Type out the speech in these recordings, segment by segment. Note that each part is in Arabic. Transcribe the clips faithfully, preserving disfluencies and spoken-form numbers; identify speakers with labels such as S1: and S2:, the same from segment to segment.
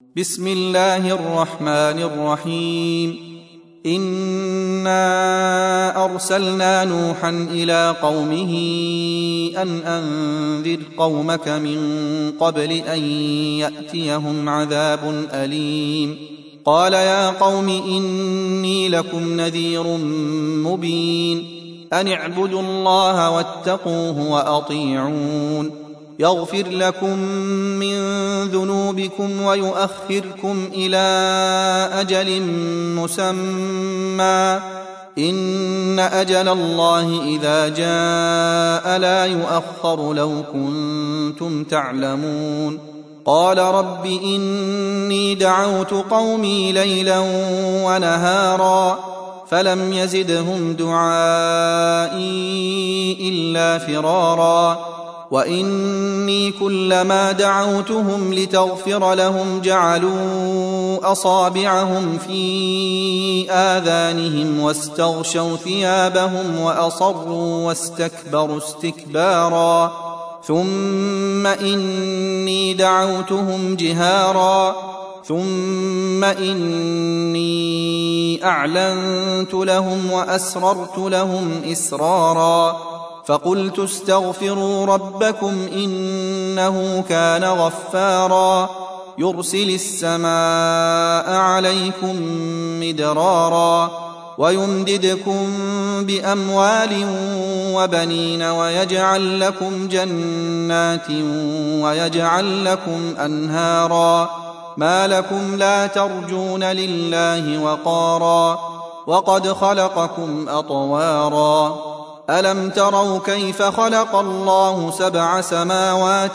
S1: بسم الله الرحمن الرحيم إنا أرسلنا نوحا إلى قومه أن أنذر قومك من قبل أن يأتيهم عذاب أليم قال يا قوم إني لكم نذير مبين أن اعبدوا الله واتقوه وأطيعون يغفر لكم من ذنوبكم ويؤخركم إلى أجل مسمى إن أجل الله إذا جاء لا يؤخر لو كنتم تعلمون قال رب إني دعوت قومي ليلا ونهارا فلم يزدهم دعائي إلا فرارا وإني كلما دعوتهم لتغفر لهم جعلوا أصابعهم في آذانهم واستغشوا ثيابهم وأصروا واستكبروا استكبارا ثم إني دعوتهم جهارا ثم إني أعلنت لهم وأسررت لهم إسرارا فقلت استغفروا ربكم إنه كان غفارا يرسل السماء عليكم مدرارا ويمددكم بأموال وبنين ويجعل لكم جنات ويجعل لكم أنهارا ما لكم لا ترجون لله وقارا وقد خلقكم أطوارا ألم تروا كيف خلق الله سبع سماوات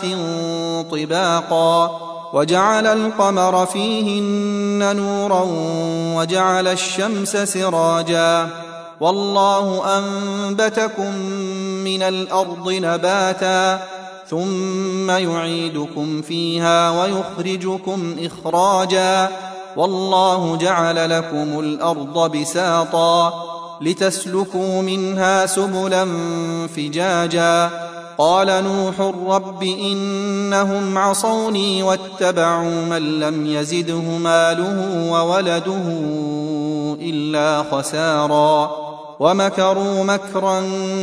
S1: طباقا وجعل القمر فيهن نورا وجعل الشمس سراجا والله أنبتكم من الأرض نباتا ثم يعيدكم فيها ويخرجكم إخراجا والله جعل لكم الأرض بساطا لتسلكوا منها سبلا فجاجا قال نوح رب إنهم عصوني واتبعوا من لم يزده ماله وولده إلا خسارا ومكروا مكرا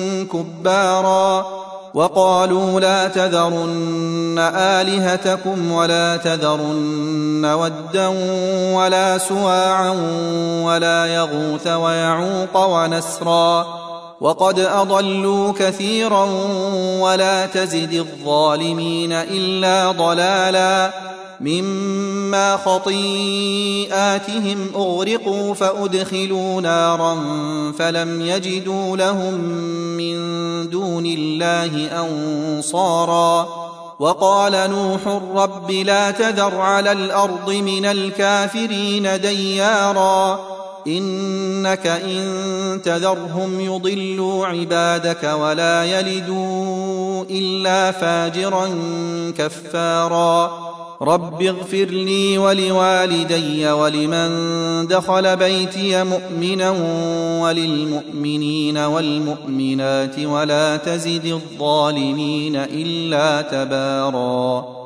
S1: كبارا وقالوا لا تذرن آلهتكم ولا تذرن ودا ولا سواعا ولا يغوث ويعوق ونسرا وقد أضلوا كثيرا ولا تزد الظالمين إلا ضلالا مما خطيئاتهم أغرقوا فأدخلوا نارا فلم يجدوا لهم من دون الله أنصارا وقال نوح رب لا تذر على الأرض من الكافرين ديارا إنك إن تذرهم يضلوا عبادك ولا يلدوا إلا فاجرا كفارا رب اغفر لي ولوالدي ولمن دخل بيتي مؤمنا وللمؤمنين والمؤمنات ولا تزد الظالمين إلا تبارا.